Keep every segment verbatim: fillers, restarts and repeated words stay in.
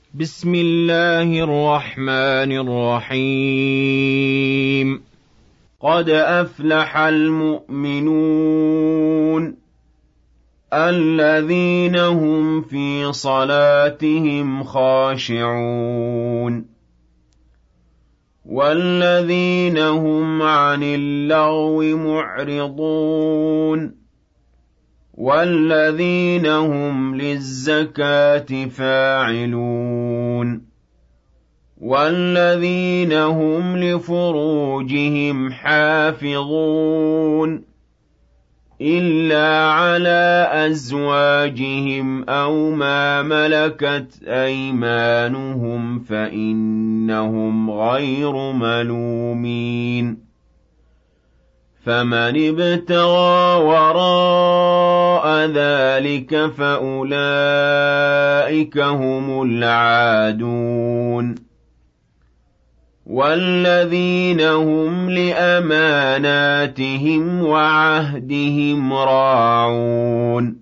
بسم الله الرحمن الرحيم. قد أفلح المؤمنون الذين هم في صلاتهم خاشعون والذين هم عن اللغو معرضون والذين هم للزكاة فاعلون والذين هم لفروجهم حافظون إلا على أزواجهم أو ما ملكت أيمانهم فإنهم غير ملومين فمن ابتغى وراء ذلك فأولئك هم العادون والذين هم لأماناتهم وعهدهم راعون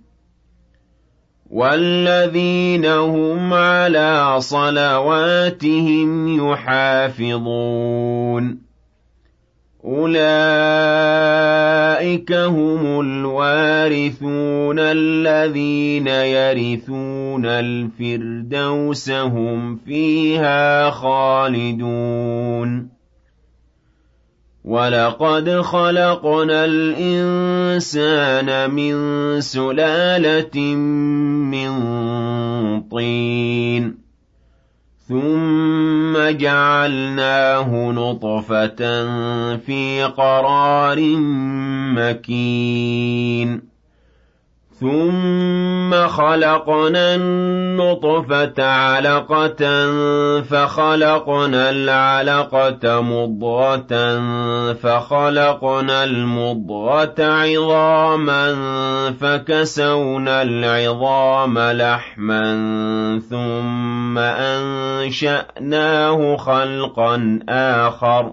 والذين هم على صلواتهم يحافظون أولئك هم الوارثون الذين يرثون الفردوس هم فيها خالدون ولقد خلقنا الإنسان من سلالة من طين ثم جعلناه نطفة في قرار مكين ثم خلقنا النطفة علقة فخلقنا العلقة مضغة فخلقنا المضغة عظاما فكسونا العظام لحما ثم أنشأناه خلقا آخر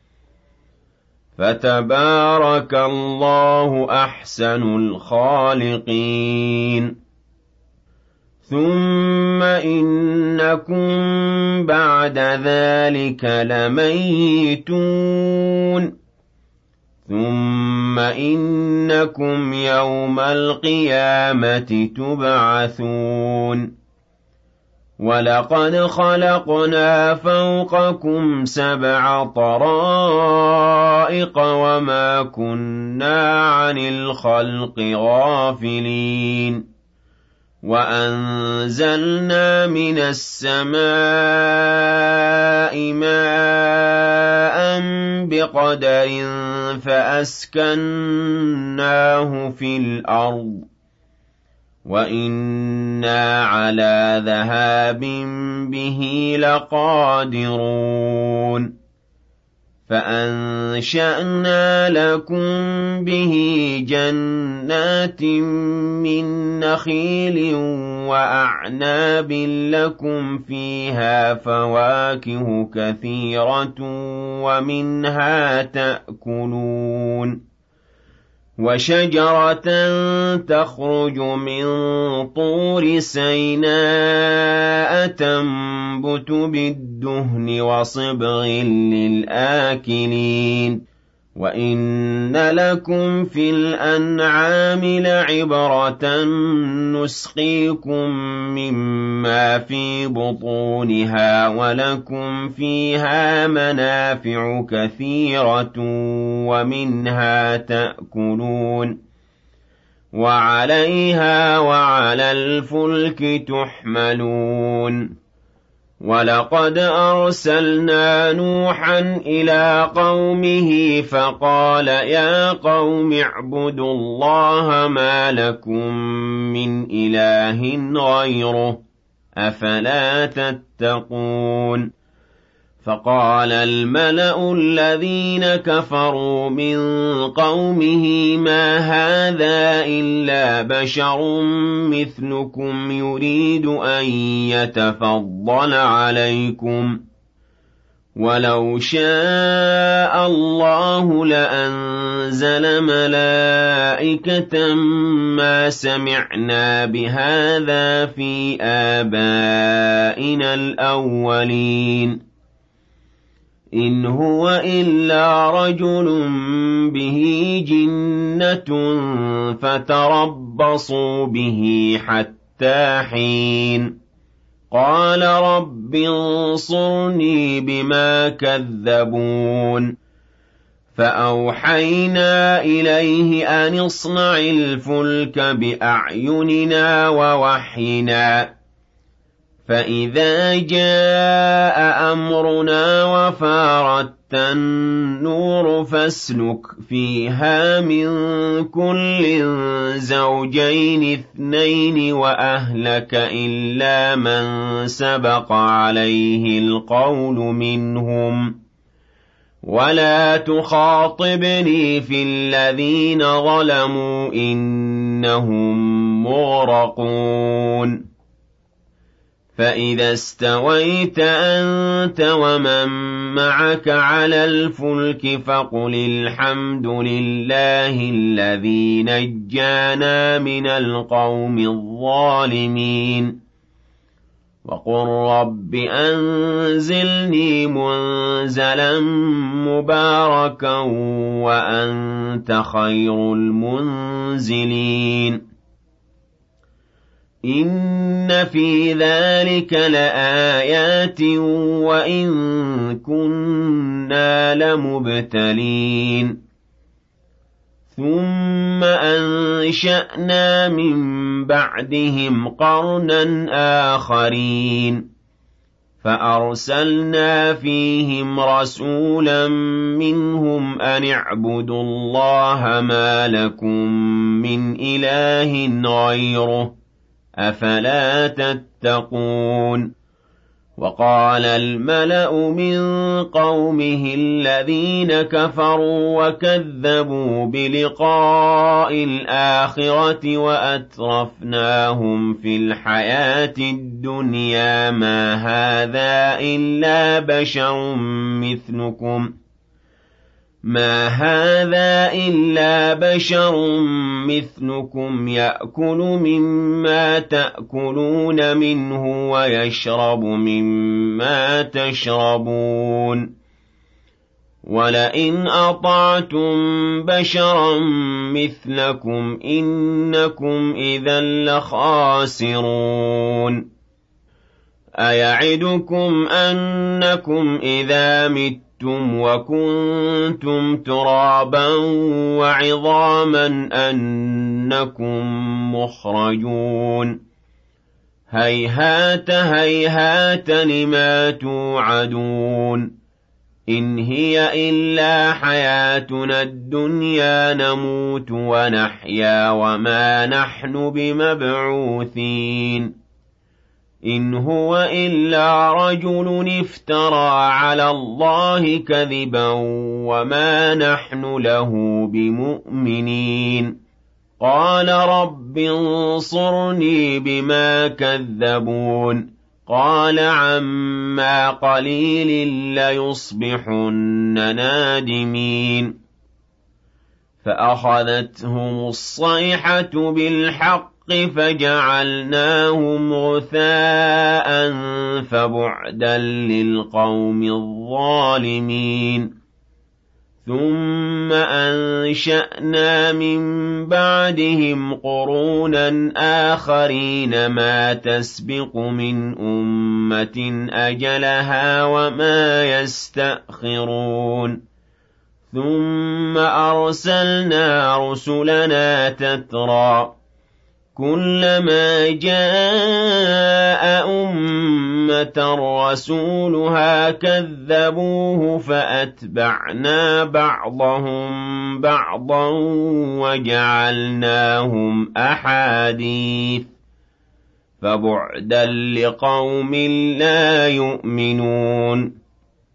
فتبارك الله أحسن الخالقين ثم إنكم بعد ذلك لميتون ثم إنكم يوم القيامة تبعثون ولقد خلقنا فوقكم سبع طرائق وما كنا عن الخلق غافلين وأنزلنا من السماء ماء بقدر فأسكناه في الأرض وإنا على ذهاب به لقادرون فأنشأنا لكم به جنات من نخيل وأعناب لكم فيها فواكه كثيرة ومنها تأكلون وشجرة تخرج من طور سيناء تنبت بالدهن وصبغ للآكلين وإن لكم في الأنعام لعبرة نسقيكم مما في بطونها ولكم فيها منافع كثيرة ومنها تأكلون وعليها وعلى الفلك تحملون ولقد أرسلنا نوحا إلى قومه فقال يا قوم اعبدوا الله ما لكم من إله غيره أفلا تتقون فقال الملأ الذين كفروا من قومه ما هذا إلا بشر مثلكم يريد أن يتفضل عليكم وَلَوْ شَاءَ اللَّهُ لَأَنزَلَ مَلَائِكَةً مَّا سَمِعْنَا بِهَٰذَا فِي آبَائِنَا الْأَوَّلِينَ إِنْ هُوَ إِلَّا رَجُلٌ بِهِ جِنَّةٌ فَتَرَبَّصُوا بِهِ حَتَّىٰ حِينٍ قَالَ رَبِّ انصُرْنِي بِمَا كَذَّبُونِ فَأَوْحَيْنَا إِلَيْهِ أَنِ اصْنَعِ الْفُلْكَ بِأَعْيُنِنَا وَوَحْيِنَا فَإِذَا جَاءَ أَمْرُنَا وَفَارَتِ النُّورُ فَاسْلُكْ فِيهَا مِن كُلٍّ زَوْجَيْنِ اثْنَيْنِ وَأَهْلَكَ إِلَّا مَن سَبَقَ عَلَيْهِ الْقَوْلُ مِنْهُمْ وَلَا تُخَاطِبْنِي فِي الَّذِينَ ظَلَمُوا إِنَّهُم مُّغْرَقُونَ فَإِذَا استويت أَنتَ وَمَن مَّعَكَ عَلَى الْفُلْكِ فَقُلِ الْحَمْدُ لِلَّهِ الَّذِي نَجَّانَا مِنَ الْقَوْمِ الظَّالِمِينَ وَقُل رَّبِّ أَنزِلْنِي مُنزَلًا مُّبَارَكًا وَأَنتَ خَيْرُ الْمُنزِلِينَ إِنَّ فِي ذَلِكَ لَآيَاتٍ وَإِن كُنَّا لَمُبْتَلِينَ ثُمَّ أَنشَأْنَا مِن بَعْدِهِمْ قَرْنًا آخَرِينَ فَأَرْسَلْنَا فِيهِمْ رَسُولًا مِّنْهُمْ أَنِ اعْبُدُوا اللَّهَ مَا لَكُم مِّنْ إِلَٰهٍ غَيْرُهُ أَفَلَا تَتَّقُونَ وَقَالَ الْمَلَأُ مِن قَوْمِهِ الَّذِينَ كَفَرُوا وَكَذَّبُوا بِلِقَاءِ الْآخِرَةِ وَأَتْرَفْنَاهُمْ فِي الْحَيَاةِ الدُّنْيَا مَا هَٰذَا إِلَّا بَشَرٌ مِّثْلُكُمْ مَا هَٰذَا إِلَّا بَشَرٌ مِّثْلُكُمْ يَأْكُلُ مِمَّا تَأْكُلُونَ مِنْهُ وَيَشْرَبُ مِمَّا تَشْرَبُونَ وَلَئِنْ أَطَعْتُم بَشَرًا مِّثْلَكُمْ إِنَّكُمْ إِذًا لَّخَاسِرُونَ أَيَعِدُكُمْ أَنَّكُمْ إِذَا مِتُّمْ وَكُنتُمْ تُرَابًا وَعِظَامًا أَنَّكُم مُّخْرَجُونَ هَيْهَاتَ هَيْهَاتَ لِمَا تُوعَدُونَ إِنْ هِيَ إِلَّا حَيَاتُنَا الدُّنْيَا نَمُوتُ وَنَحْيَا وَمَا نَحْنُ بِمَبْعُوثِينَ إِنْ هُوَ إِلَّا رَجُلٌ افْتَرَىٰ عَلَى اللَّهِ كَذِبًا وَمَا نَحْنُ لَهُ بِمُؤْمِنِينَ قَالَ رَبِّ انصُرْنِي بِمَا كَذَّبُونِ قَالَ عَمَّا قَلِيلٍ لَّيُصْبِحُنَّ نَادِمِينَ فَأَخَذَتْهُمُ الصَّيْحَةُ بِالْحَقِّ فَجَعَلْنَاهُمْ غُثَاءً فَبُعْدًا لِّلْقَوْمِ الظَّالِمِينَ ثُمَّ أَنشَأْنَا مِن بَعْدِهِمْ قُرُونًا آخَرِينَ مَا تَسْبِقُ مِنْ أُمَّةٍ أَجَلَهَا وَمَا يَسْتَأْخِرُونَ ثُمَّ أَرْسَلْنَا رُسُلَنَا تَتْرَىٰ كُلَّمَا جَاءَ أُمَّةً رَّسُولُهَا كَذَّبُوهُ فَأَتْبَعْنَا بَعْضَهُم بَعْضًا وَجَعَلْنَاهُمْ أَحَادِيثَ فَبُعْدًا لِّقَوْمٍ لَّا يُؤْمِنُونَ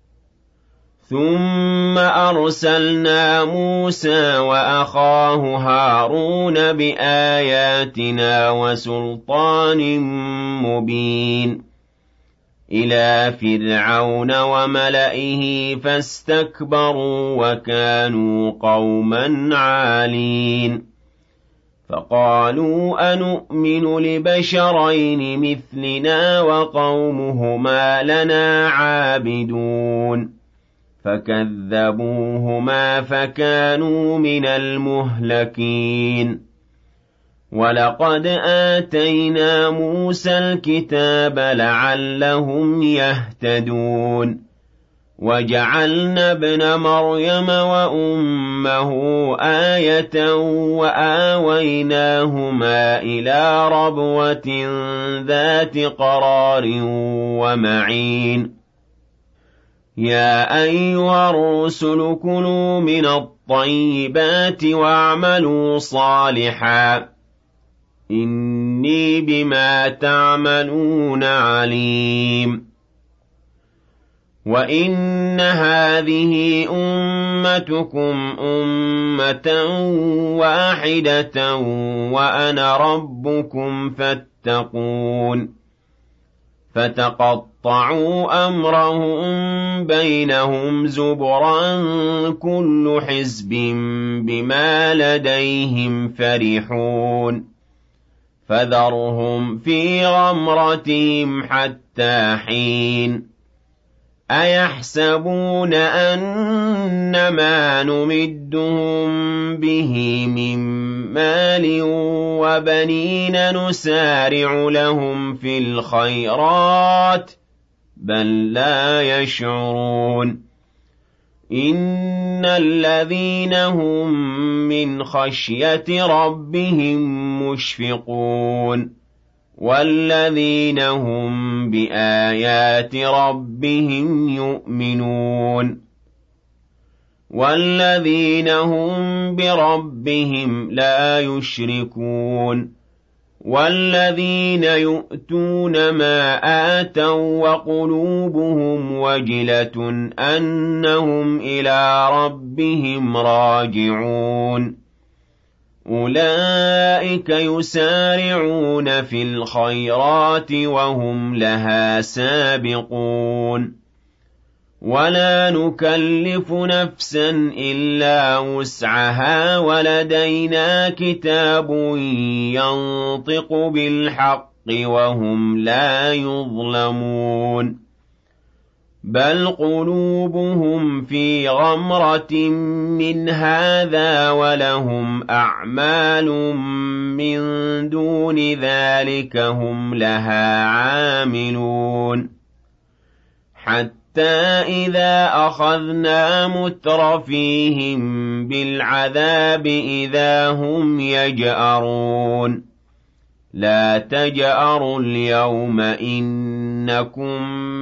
ثُمَّ أَرْسَلْنَا مُوسَىٰ وَأَخَاهُ هَارُونَ بِآيَاتِنَا وَسُلْطَانٍ مُّبِينٍ إِلَىٰ فِرْعَوْنَ وَمَلَئِهِ فَاسْتَكْبَرُوا وَكَانُوا قَوْمًا عَالِينَ فَقَالُوا أَنُؤْمِنُ لِبَشَرَيْنِ مِثْلِنَا وَقَوْمُهُمَا لَنَا عَابِدُونَ فَكَذَّبُوهُمَا فَكَانُوا مِنَ الْمُهْلَكِينَ وَلَقَدْ آتَيْنَا مُوسَى الْكِتَابَ لَعَلَّهُمْ يَهْتَدُونَ وَجَعَلْنَا ابْنَ مَرْيَمَ وَأُمَّهُ آيَةً وَآوَيْنَاهُمَا إِلَىٰ رَبْوَةٍ ذَاتِ قَرَارٍ وَمَعِينٍ يَا أَيُّهَا الرُّسُلُ كُلُوا مِنَ الطَّيِّبَاتِ وَاعْمَلُوا صَالِحًا إِنِّي بِمَا تَعْمَلُونَ عَلِيمٌ وَإِنَّ هَٰذِهِ أُمَّتُكُمْ أُمَّةً وَاحِدَةً وَأَنَا رَبُّكُمْ فَاتَّقُونِ فَتَقَطَّعُوا أَمْرَهُم بَيْنَهُمْ زُبُرًا ۖ كُلُّ حِزْبٍ بِمَا لَدَيْهِمْ فَرِحُونَ فَذَرْهُمْ فِي غَمْرَتِهِمْ حَتَّىٰ حِينٍ أَيَحْسَبُونَ أَنَّمَا نُمِدُّهُم بِهِ مِن مَّالٍ وَبَنِينَ نُسَارِعُ لَهُمْ فِي الْخَيْرَاتِ ۚ بَل لَّا يَشْعُرُونَ إِنَّ الَّذِينَ هُم مِّنْ خَشْيَةِ رَبِّهِم مُّشْفِقُونَ وَالَّذِينَ هُم بِآيَاتِ رَبِّهِمْ يُؤْمِنُونَ وَالَّذِينَ هُم بِرَبِّهِمْ لَا يُشْرِكُونَ وَالَّذِينَ يُؤْتُونَ مَا آتَوا وَّقُلُوبُهُمْ وَجِلَةٌ أَنَّهُمْ إِلَىٰ رَبِّهِمْ رَاجِعُونَ أُولَٰئِكَ يُسَارِعُونَ فِي الْخَيْرَاتِ وَهُمْ لَهَا سَابِقُونَ وَلَا نُكَلِّفُ نَفْسًا إِلَّا وُسْعَهَا وَلَدَيْنَا كِتَابٌ يَنطِقُ بِالْحَقِّ وَهُمْ لَا يُظْلَمُونَ بَلْ قُلُوبُهُمْ فِي غَمْرَةٍ مِّنْ هَٰذَا وَلَهُمْ أَعْمَالٌ مِّن دُونِ ذَٰلِكَ هُمْ لَهَا عَامِلُونَ حَتَّىٰ إِذَا أَخَذْنَا مُتْرَفِيهِم بِالْعَذَابِ إِذَا هُمْ يَجْأَرُونَ لَا تَجْأَرُوا الْيَوْمَ إِنَّكُم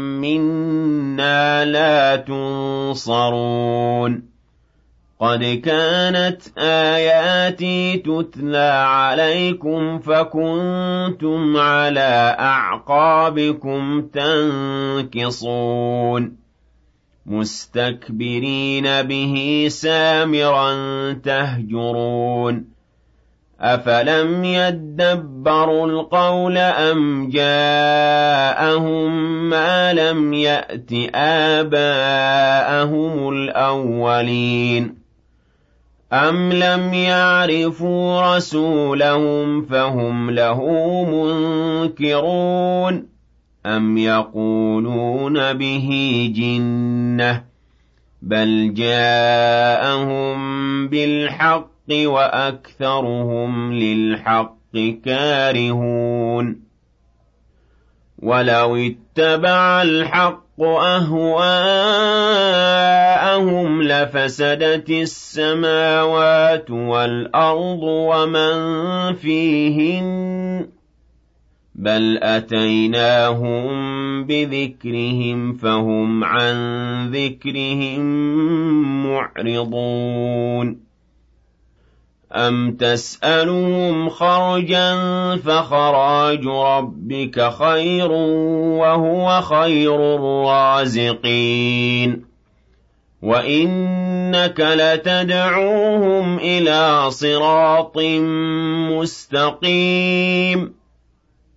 مِّنَّا لَا تُنصَرُونَ قَدْ كَانَتْ آيَاتِي تُتْلَىٰ عَلَيْكُمْ فَكُنتُمْ عَلَىٰ أَعْقَابِكُمْ تَنكِصُونَ مُسْتَكْبِرِينَ بِهِ سَامِرًا تَهْجُرُونَ أَفَلَمْ يَدَّبَّرُوا الْقَوْلَ أَمْ جَاءَهُم مَّا لَمْ يَأْتِ آبَاءَهُمُ الْأَوَّلِينَ أَمْ لَمْ يَعْرِفُوا رَسُولَهُمْ فَهُمْ لَهُ مُنكِرُونَ أَمْ يَقُولُونَ بِهِ جِنَّةٌ بَلْ جَاءَهُم بِالْحَقِّ وَأَكْثَرُهُمْ لِلْحَقِّ كَارِهُونَ وَلَوِ اتَّبَعَ الْحَقُّ أَهْوَاءَهُمْ لَفَسَدَتِ السَّمَاوَاتُ وَالْأَرْضُ وَمَن فِيهِنَّ بَلْ أَتَيْنَاهُم بِذِكْرِهِمْ فَهُمْ عَن ذِكْرِهِم مُّعْرِضُونَ أَمْ تَسْأَلُهُمْ خَرْجًا فَخَرَاجُ رَبِّكَ خَيْرٌ وَهُوَ خَيْرُ الرَّازِقِينَ وَإِنَّكَ لَتَدْعُوهُمْ إِلَىٰ صِرَاطٍ مُّسْتَقِيمٍ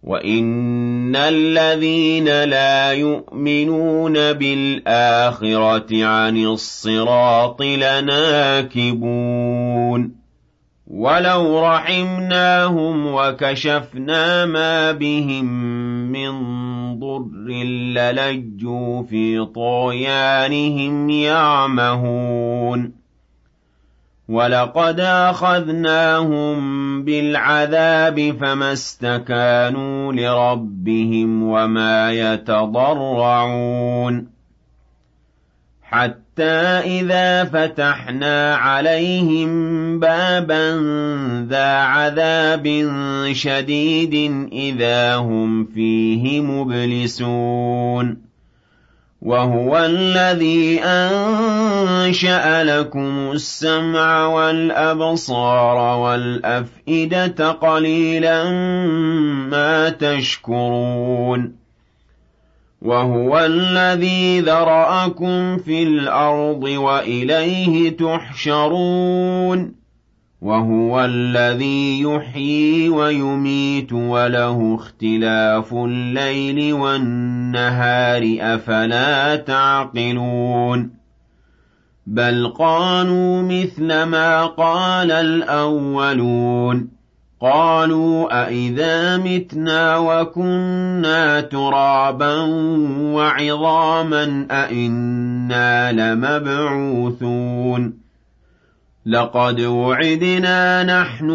وَإِنَّ الَّذِينَ لَا يُؤْمِنُونَ بِالْآخِرَةِ عَنِ الصِّرَاطِ لَنَاكِبُونَ وَلَوْ رَحِمْنَاهُمْ وَكَشَفْنَا مَا بِهِم مِّن ضُرٍّ لَّلَجُّوا فِي طُغْيَانِهِمْ يَعْمَهُونَ وَلَقَدْ أَخَذْنَاهُم بِالْعَذَابِ فَمَا اسْتَكَانُوا لِرَبِّهِمْ وَمَا يَتَضَرَّعُونَ حَتَّىٰ إِذَا فَتَحْنَا عَلَيْهِم بَابًا ذَا عَذَابٍ شَدِيدٍ إِذَا هُمْ فِيهِ مُبْلِسُونَ وَهُوَ الَّذِي أَنشَأَ لَكُمُ السَّمْعَ وَالْأَبْصَارَ وَالْأَفْئِدَةَ قَلِيلًا مَّا تَشْكُرُونَ وَهُوَ الَّذِي ذَرَأَكُمْ فِي الْأَرْضِ وَإِلَيْهِ تُحْشَرُونَ وَهُوَ الَّذِي يُحْيِي وَيُمِيتُ وَلَهُ اخْتِلَافُ اللَّيْلِ وَالنَّهَارِ ۚ أَفَلَا تَعْقِلُونَ بَلْ قَالُوا مِثْلَ مَا قَالَ الْأَوَّلُونَ قَالُوا أَإِذَا مِتْنَا وَكُنَّا تُرَابًا وَعِظَامًا أَإِنَّا لَمَبْعُوثُونَ لَقَدْ وُعِدْنَا نَحْنُ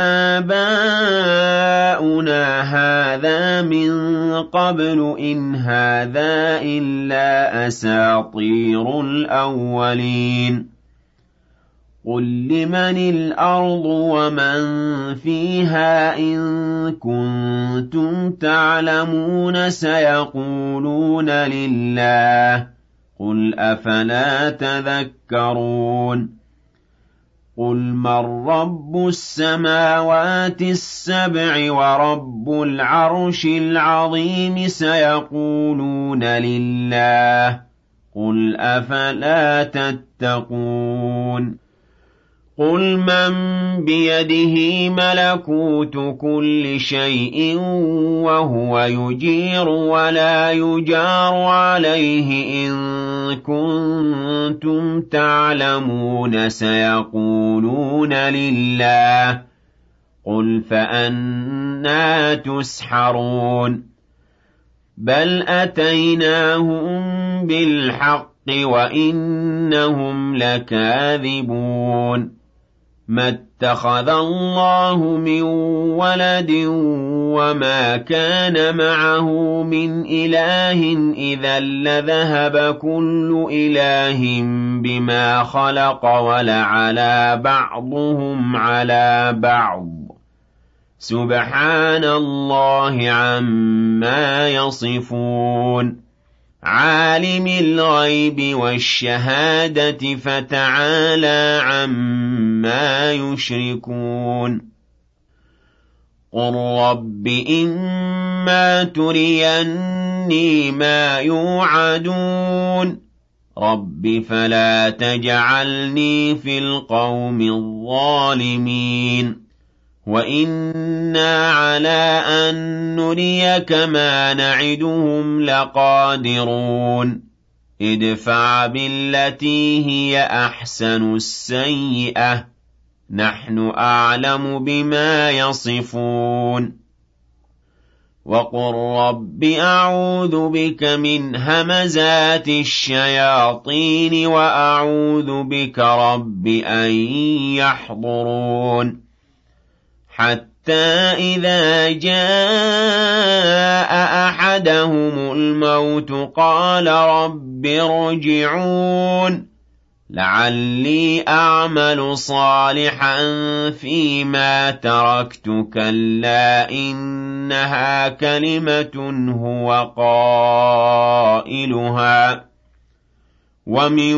وَآبَاؤُنَا هَٰذَا مِن قَبْلُ إِنْ هَٰذَا إِلَّا أَسَاطِيرُ الْأَوَّلِينَ قُل لِّمَنِ الْأَرْضُ وَمَن فِيهَا إِن كُنتُمْ تَعْلَمُونَ سَيَقُولُونَ لِلَّهِ قُلْ أَفَلَا تَذَكَّرُونَ قُلْ مَن رَّبُّ السَّمَاوَاتِ السَّبْعِ وَرَبُّ الْعَرْشِ الْعَظِيمِ سَيَقُولُونَ لِلَّهِ قُلْ أَفَلَا تَتَّقُونَ قُلْ مَن بِيَدِهِ مَلَكُوتُ كُلِّ شَيْءٍ وَهُوَ يُجِيرُ وَلَا يُجَارُ عَلَيْهِ إِن كُنتُمْ تَعْلَمُونَ سَيَقُولُونَ لِلَّهِ قُلْ فَأَنَّىٰ تُسْحَرُونَ بَلْ أَتَيْنَاهُم بِالْحَقِّ وَإِنَّهُمْ لَكَاذِبُونَ مَا اتَّخَذَ اللَّهُ مِن وَلَدٍ وَمَا كَانَ مَعَهُ مِنْ إِلَٰهٍ إِذًا لَّذَهَبَ كُلُّ إِلَٰهٍ بِمَا خَلَقَ وَلَعَلَا بَعْضُهُمْ عَلَىٰ بَعْضٍ سُبْحَانَ اللَّهِ عَمَّا يَصِفُونَ عَالِمِ الْغَيْبِ وَالشَّهَادَةِ فَتَعَالَىٰ عَمَّا يُشْرِكُونَ قُل رَّبِّ إِمَّا تُرِيَنِّي مَا يُوعَدُونَ رَبِّ فَلَا تَجْعَلْنِي فِي الْقَوْمِ الظَّالِمِينَ وَإِنَّا عَلَىٰ أَن نُّرِيَكَ مَا نَعِدُهُمْ لَقَادِرُونَ ادْفَعْ بِالَّتِي هِيَ أَحْسَنُ السَّيِّئَةَ نَحْنُ أَعْلَمُ بِمَا يَصِفُونَ وَقُل رَّبِّ أَعُوذُ بِكَ مِنْ هَمَزَاتِ الشَّيَاطِينِ وَأَعُوذُ بِكَ رَبِّ أَن يَحْضُرُونِ حَتَّىٰ إِذَا جَاءَ أَحَدَهُمُ الْمَوْتُ قَالَ رَبِّ ارْجِعُونِ لَعَلِّي أَعْمَلُ صَالِحًا فِيمَا تَرَكْتُ كَلَّا إِنَّهَا كَلِمَةٌ هُوَ قَائِلُهَا وَمِن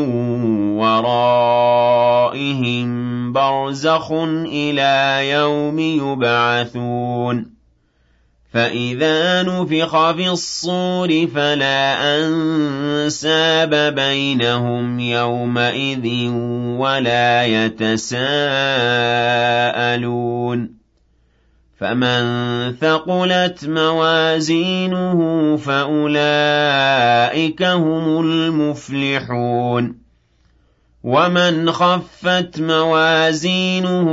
وَرَائِهِم بَرْزَخٌ إِلَىٰ يَوْمِ يُبْعَثُونَ فَإِذَا نُفِخَ فِي الصُّورِ فَلَا أَنسَابَ بَيْنَهُمْ يَوْمَئِذٍ وَلَا يَتَسَاءَلُونَ فمن ثقلت موازينه فأولئك هم المفلحون ومن خفت موازينه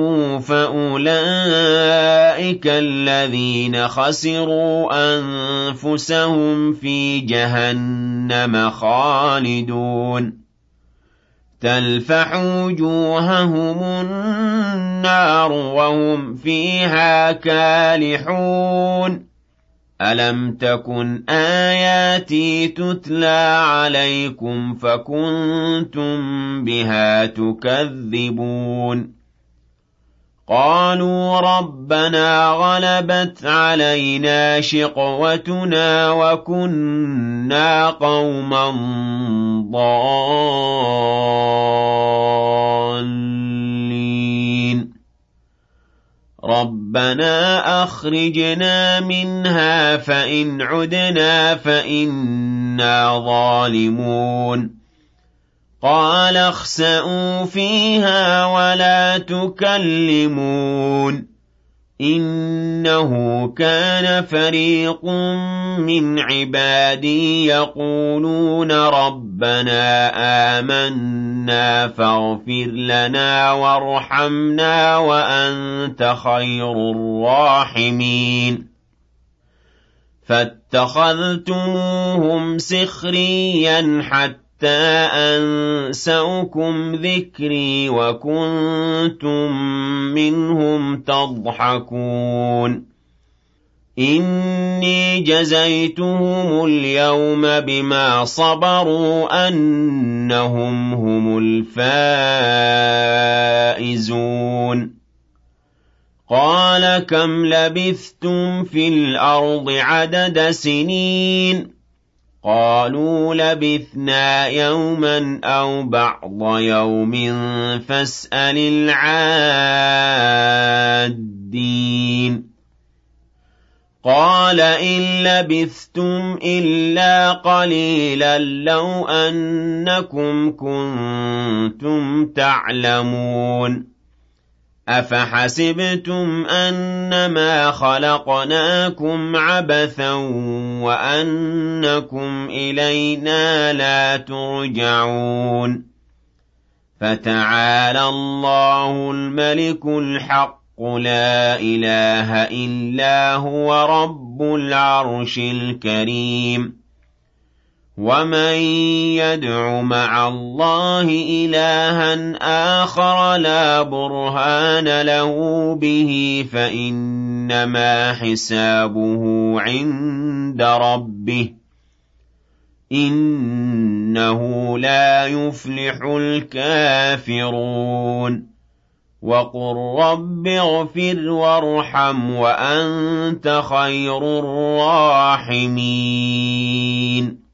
فأولئك الذين خسروا أنفسهم في جهنم خالدون تلفح وجوههم النار وهم فيها كالحون ألم تكن آياتي تتلى عليكم فكنتم بها تكذبون قالوا ربنا غلبت علينا شقوتنا وكنا قوما ضالين ربنا أخرجنا منها فإن عدنا فإنا ظالمون قال اخسئوا فيها ولا تكلمون إنه كان فريق من عبادي يقولون ربنا آمنا فاغفر لنا وارحمنا وأنت خير الراحمين فاتخذتموهم سخريا حتى أنسوكم ذكري وكنتم منهم تضحكون إني جزيتهم اليوم بما صبروا أنهم هم الفائزون قال كم لبثتم في الأرض عدد سنين قالوا لبثنا يوما أو بعض يوم فاسأل العادين قال إن لبثتم إلا قليلا لو أنكم كنتم تعلمون أفحسبتم أنما خلقناكم عبثا وأنكم إلينا لا ترجعون فتعالى الله الملك الحق لا إله إلا هو رب العرش الكريم ومن يدع مع الله إلها آخر لا برهان له به فإنما حسابه عند ربه إنه لا يفلح الكافرون وقل رب اغفر وارحم وأنت خير الراحمين